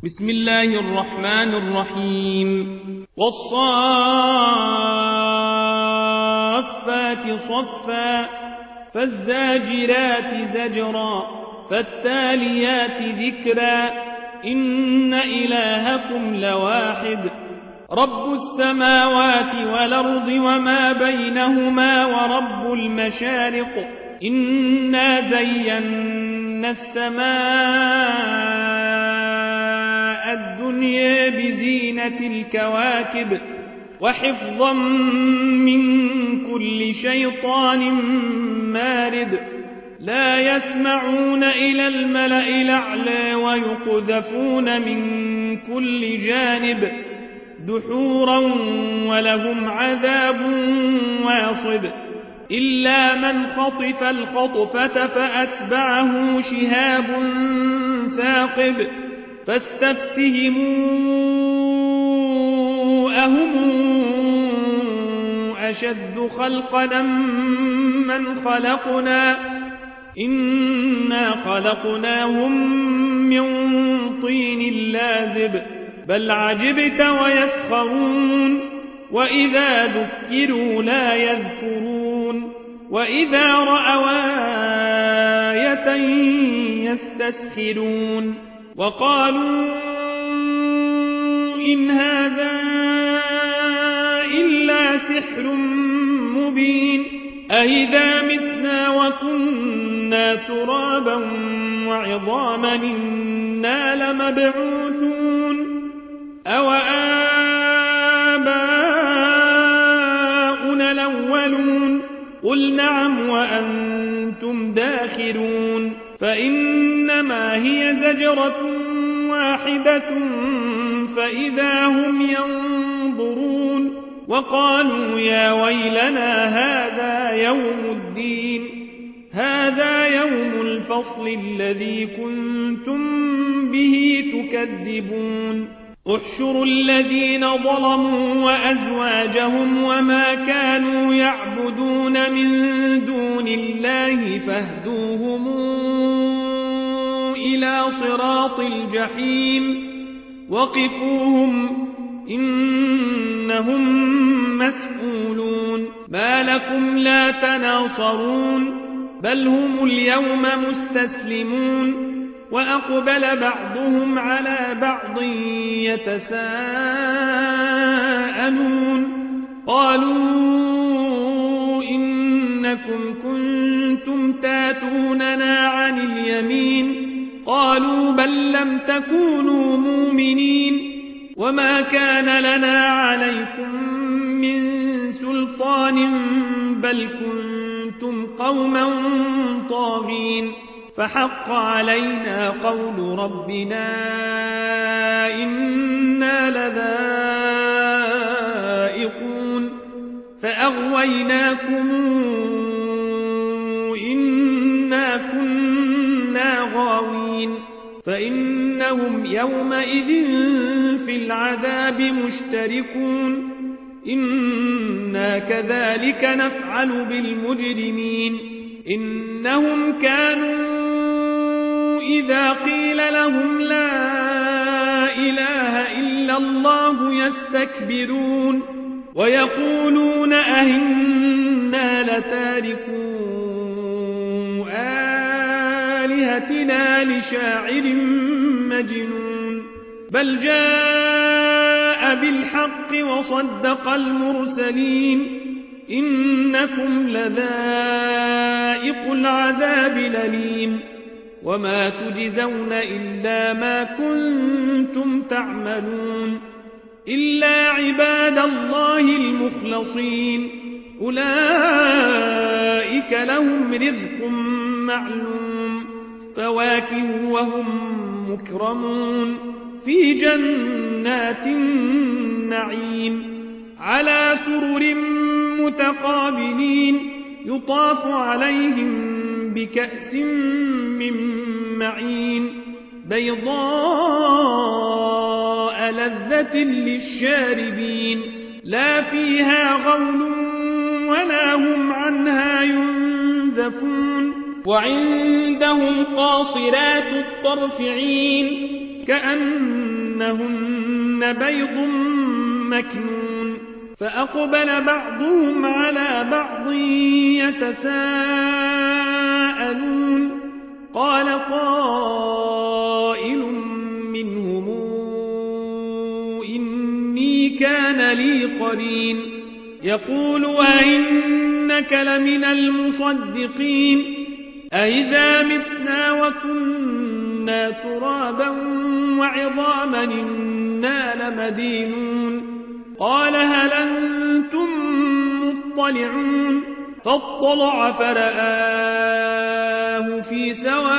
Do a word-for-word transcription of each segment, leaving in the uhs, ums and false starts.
بسم الله الرحمن الرحيم والصافات صفا فالزاجرات زجرا فالتاليات ذكرا إن إلهكم لواحد رب السماوات والأرض وما بينهما ورب المشارق إنا زينا السماء الدنيا بزينة الكواكب وحفظا من كل شيطان مارد لا يسمعون إلى الملأ الأعلى ويقذفون من كل جانب دحورا ولهم عذاب واصب إلا من خطف الخطفة فأتبعه شهاب ثاقب فاستفتهموا أهم أشد خلقنا من خلقنا إنا خلقناهم من طين لازب بل عجبت ويسخرون وإذا ذكروا لا يذكرون وإذا رأوا آية يستسخرون وقالوا إن هذا إلا سحر مبين أإذا متنا وكنا ترابا وعظاما إنا لمبعوثون أو آباؤنا الأولون قل نعم وأنتم داخرون فإنما هي زجرة واحدة فإذا هم ينظرون وقالوا يا ويلنا هذا يوم الدين هذا يوم الفصل الذي كنتم به تكذبون احشروا الذين ظلموا وأزواجهم وما كانوا يعبدون من دون الله فاهدوهم إلى صراط الجحيم وقفوهم إنهم مسؤولون ما لكم لا تناصرون بل هم اليوم مستسلمون وأقبل بعضهم على بعض يتساءلون قالوا إنكم كنتم تاتوننا عن اليمين قالوا بل لم تكونوا مؤمنين وما كان لنا عليكم من سلطان بل كنتم قوما طاغين فحق علينا قول ربنا إنا لذائقون فأغويناكم إنا كنا غاوين فإنهم يومئذ في العذاب مشتركون إنا كذلك نفعل بالمجرمين إنهم كانوا إذا قيل لهم لا إله إلا الله يستكبرون ويقولون أئنا لتاركو آلهتنا لشاعر مجنون بل جاء بالحق وصدق المرسلين إنكم لذائق العذاب الأليم وما تجزون إلا ما كنتم تعملون إلا عباد الله المخلصين أولئك لهم رزق معلوم فواكه وهم مكرمون في جنات النعيم على سرر متقابلين يطاف عليهم بكأس من معين بيضاء لذة للشاربين لا فيها غول ولا هم عنها ينزفون وعندهم قاصرات الطرف عين كأن كأنهن بيض مكنون فأقبل بعضهم على بعض يتساءلون قال قائل منهم إني كان لي قرين يقول أئنك لمن المصدقين أئذا متنا وكنا ترابا وعظاما إنا لمدينون قال هل أنتم مطلعون فاطلع فرآه في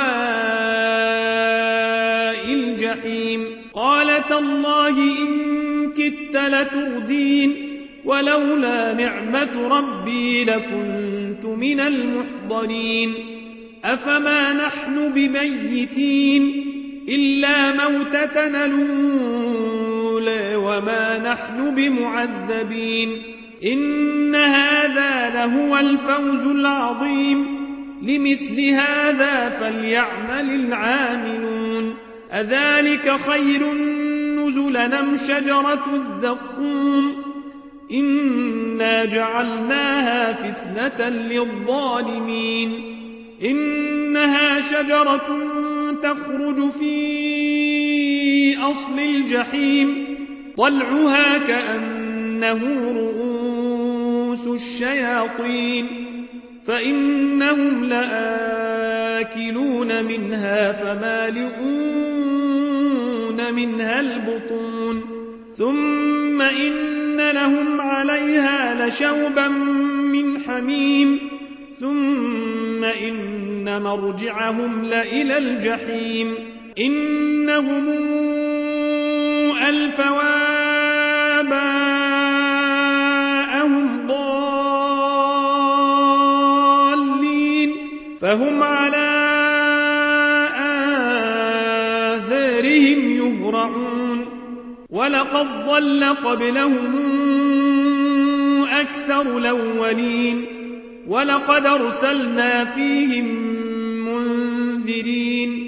سواء الجحيم قال تالله إن كدت لتردين ولولا نعمة ربي لكنت من المحضرين أفما نحن بميتين إلا موتتنا الأولى وما نحن بمعذبين إن هذا لهو الفوز العظيم لمثل هذا فليعمل العاملون أذلك خير نزلا أم شجرة الزقوم إنا جعلناها فتنة للظالمين إنها شجرة تخرج في أصل الجحيم طلعها كأنه رؤوس الشياطين فإنهم لآكلون منها فمالئون منها البطون ثم إن لهم عليها لشوبا من حميم ثم إن مرجعهم لإلى الجحيم إنهم ألفوا آباءهم ضالين فهم على آثارهم يهرعون ولقد ضل قبلهم أكثر الأولين ولقد أرسلنا فيهم منذرين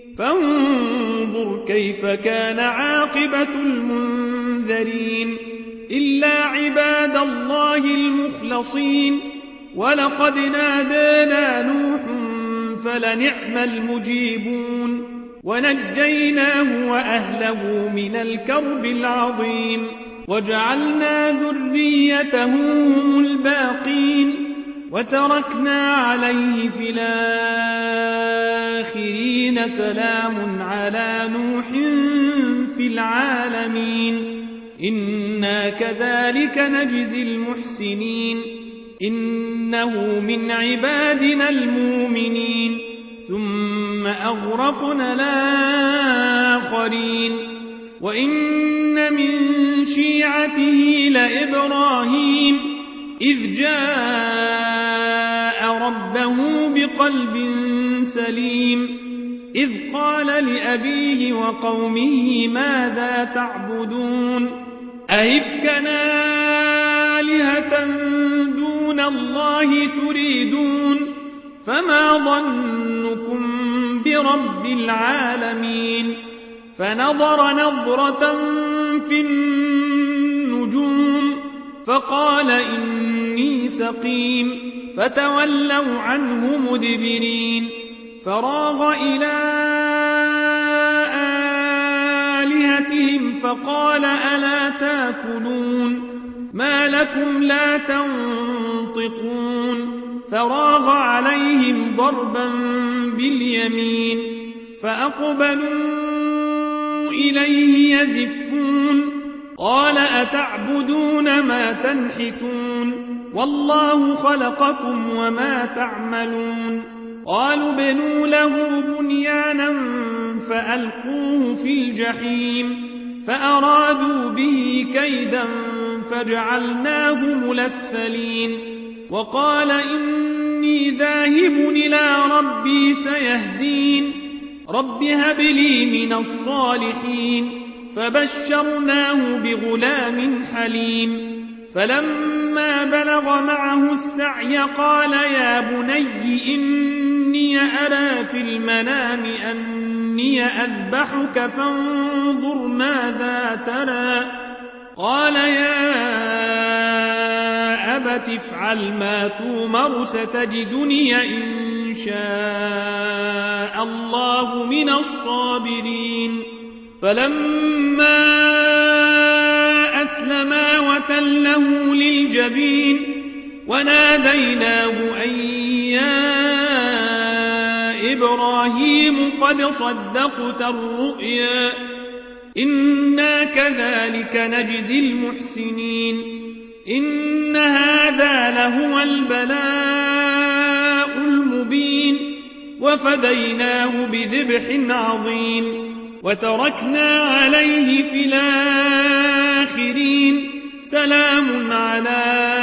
فانظر كيف كان عاقبة المنذرين إلا عباد الله المخلصين ولقد نادانا نوح فلنعم المجيبون ونجيناه وأهله من الكرب العظيم وجعلنا ذريته هم الباقين وتركنا عليه في الآخرين سلام على نوح في العالمين إنا كذلك نجزي المحسنين إنه من عبادنا المؤمنين ثم أغرقنا الآخرين وإن من شيعته لإبراهيم إذ جاء ربه بقلب سليم إذ قال لأبيه وقومه ماذا تعبدون أئفكا آلهة دون الله تريدون فما ظنكم برب العالمين فنظر نظرة في النجوم فقال إني سقيم فتولوا عنه مدبرين فراغ إلى آلهتهم فقال ألا تاكلون ما لكم لا تنطقون فراغ عليهم ضربا باليمين فأقبلوا إليه يزفون قال أتعبدون ما تنحتون والله خلقكم وما تعملون قالوا بنوا له بنيانا فألقوه في الجحيم فأرادوا به كيدا فجعلناهم الأسفلين وقال إني ذاهب إلى ربي سيهدين رب هب لي من الصالحين فبشرناه بغلام حليم فلما بلغ معه السعي قال يا بني إني أرى في المنام أني إني أذبحك فانظر ماذا ترى قال يا أبت افعل ما تؤمر ستجدني إن شاء الله من الصابرين فلما أسلما وتله للجبين وناديناه أن يا إبراهيم قد صدقت الرؤيا إنا كذلك نجزي المحسنين إن هذا لهو البلاء المبين وفديناه بذبح عظيم وتركنا عليه في الآخرين سلام على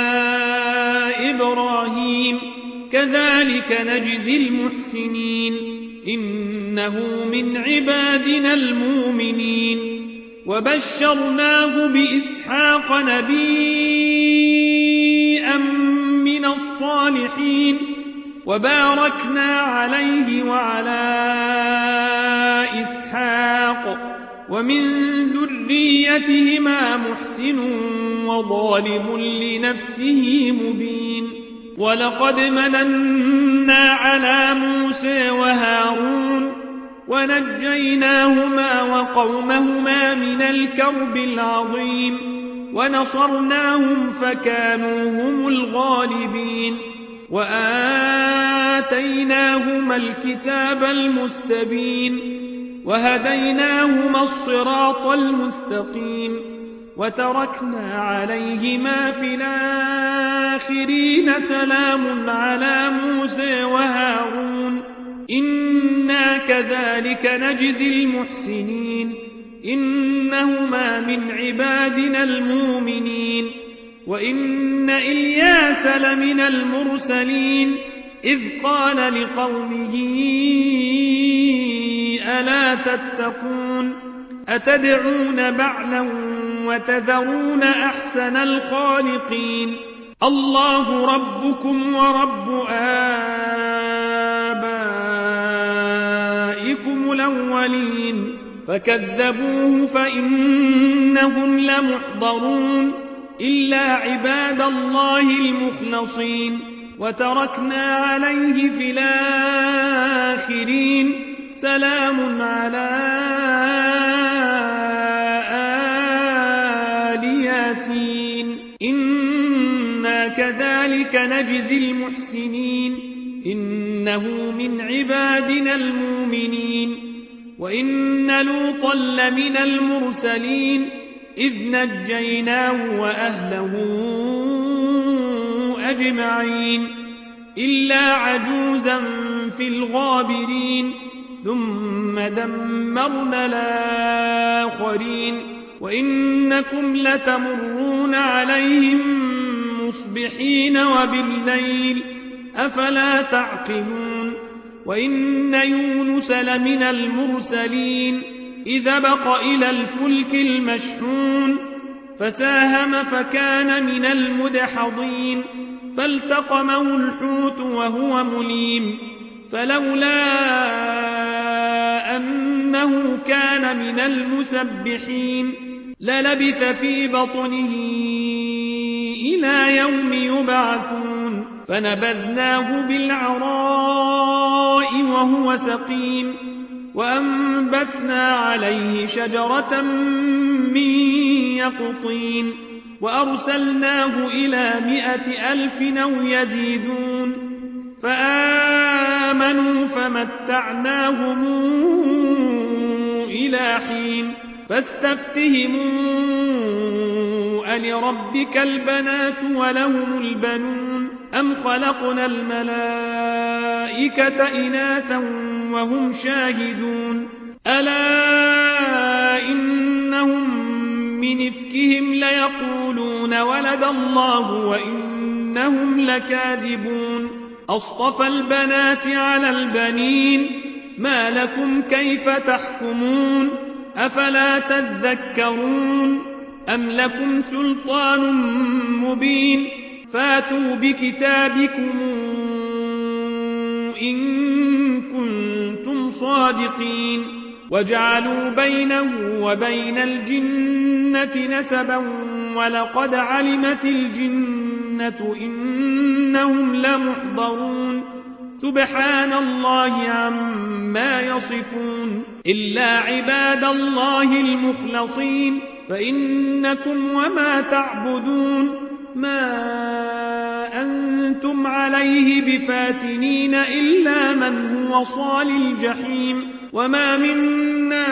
إبراهيم كذلك نجزي المحسنين إنه من عبادنا المؤمنين وبشرناه بإسحاق نبيا من الصالحين وباركنا عليه وعلى إسحاق ومن ذريتهما محسن وظالم لنفسه مبين ولقد مننا على موسى وهارون ونجيناهما وقومهما من الكرب العظيم ونصرناهم فكانوا هم الغالبين وآتيناهما الكتاب المستبين وهديناهما الصراط المستقيم وتركنا عليهما في الآخرين سلام على موسى وهارون إنا كذلك نجزي المحسنين إنهما من عبادنا المؤمنين وإن إلياس لمن المرسلين إذ قال لقومه ألا تتقون أتدعون بعلا وتذرون أحسن الخالقين الله ربكم ورب آبائكم الأولين فكذبوه فإنهم لمحضرون إلا عباد الله المخلصين وتركنا عليه في الآخرين سلام على آل ياسين إنا كذلك نجزي المحسنين إنه من عبادنا المؤمنين وإن لوطا لمن المرسلين إذ نجيناه وأهله أجمعين إلا عجوزا في الغابرين ثم دمرنا الآخرين وإنكم لتمرون عليهم مصبحين وبالليل أفلا تعقلون وإن يونس لمن المرسلين إذا بق إلى الفلك المشحون فساهم فكان من المدحضين فالتقمه الحوت وهو مليم فلولا أنه كان من المسبحين للبث في بطنه إلى يوم يبعثون فنبذناه بالعراء وهو سقيم وأنبتنا عليه شجرة من يقطين وأرسلناه إلى مائة ألف أو يزيدون فآمنوا فمتعناهم إلى حين فاستفتهموا ألربك البنات ولهم البنون أم خلقنا الملائكة إناثا وهم شاهدون ألا إنهم من إفكهم ليقولون ولد الله وإنهم لكاذبون أصطفى البنات على البنين ما لكم كيف تحكمون أفلا تذكرون أم لكم سلطان مبين فاتوا بكتابكم إن كنتم صادقين وجعلوا بينه وبين الجنة نسبا ولقد علمت الجنة إنهم لمحضرون سبحان الله عما يصفون إلا عباد الله المخلصين فإنكم وما تعبدون ما أنتم عليه بفاتنين إلا من هو صال الجحيم وما منا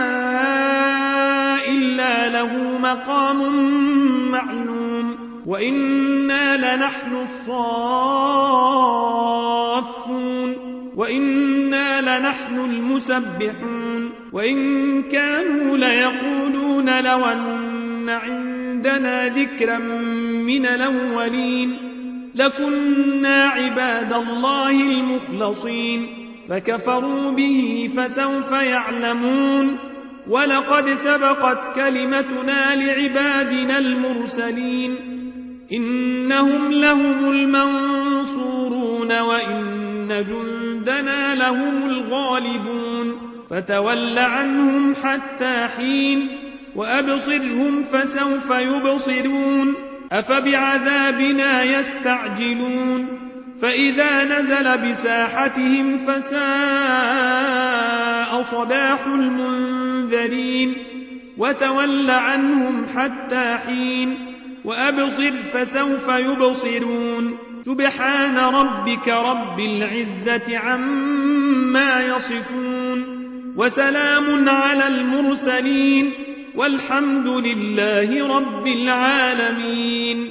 إلا له مقام معلوم وإنا لنحن الصافون وإنا لنحن المسبحون وإن كانوا ليقولون لو أن عندنا ذكرا من الأولين لكنا عباد الله المخلصين فكفروا به فسوف يعلمون ولقد سبقت كلمتنا لعبادنا المرسلين إنهم لهم المنصورون وإن جندنا لهم الغالبون فتول عنهم حتى حين وأبصرهم فسوف يبصرون أفبعذابنا يستعجلون فإذا نزل بساحتهم فساء صباح المنذرين وتول عنهم حتى حين وأبصر فسوف يبصرون سبحان ربك رب العزة عما يصفون وسلام على المرسلين والحمد لله رب العالمين.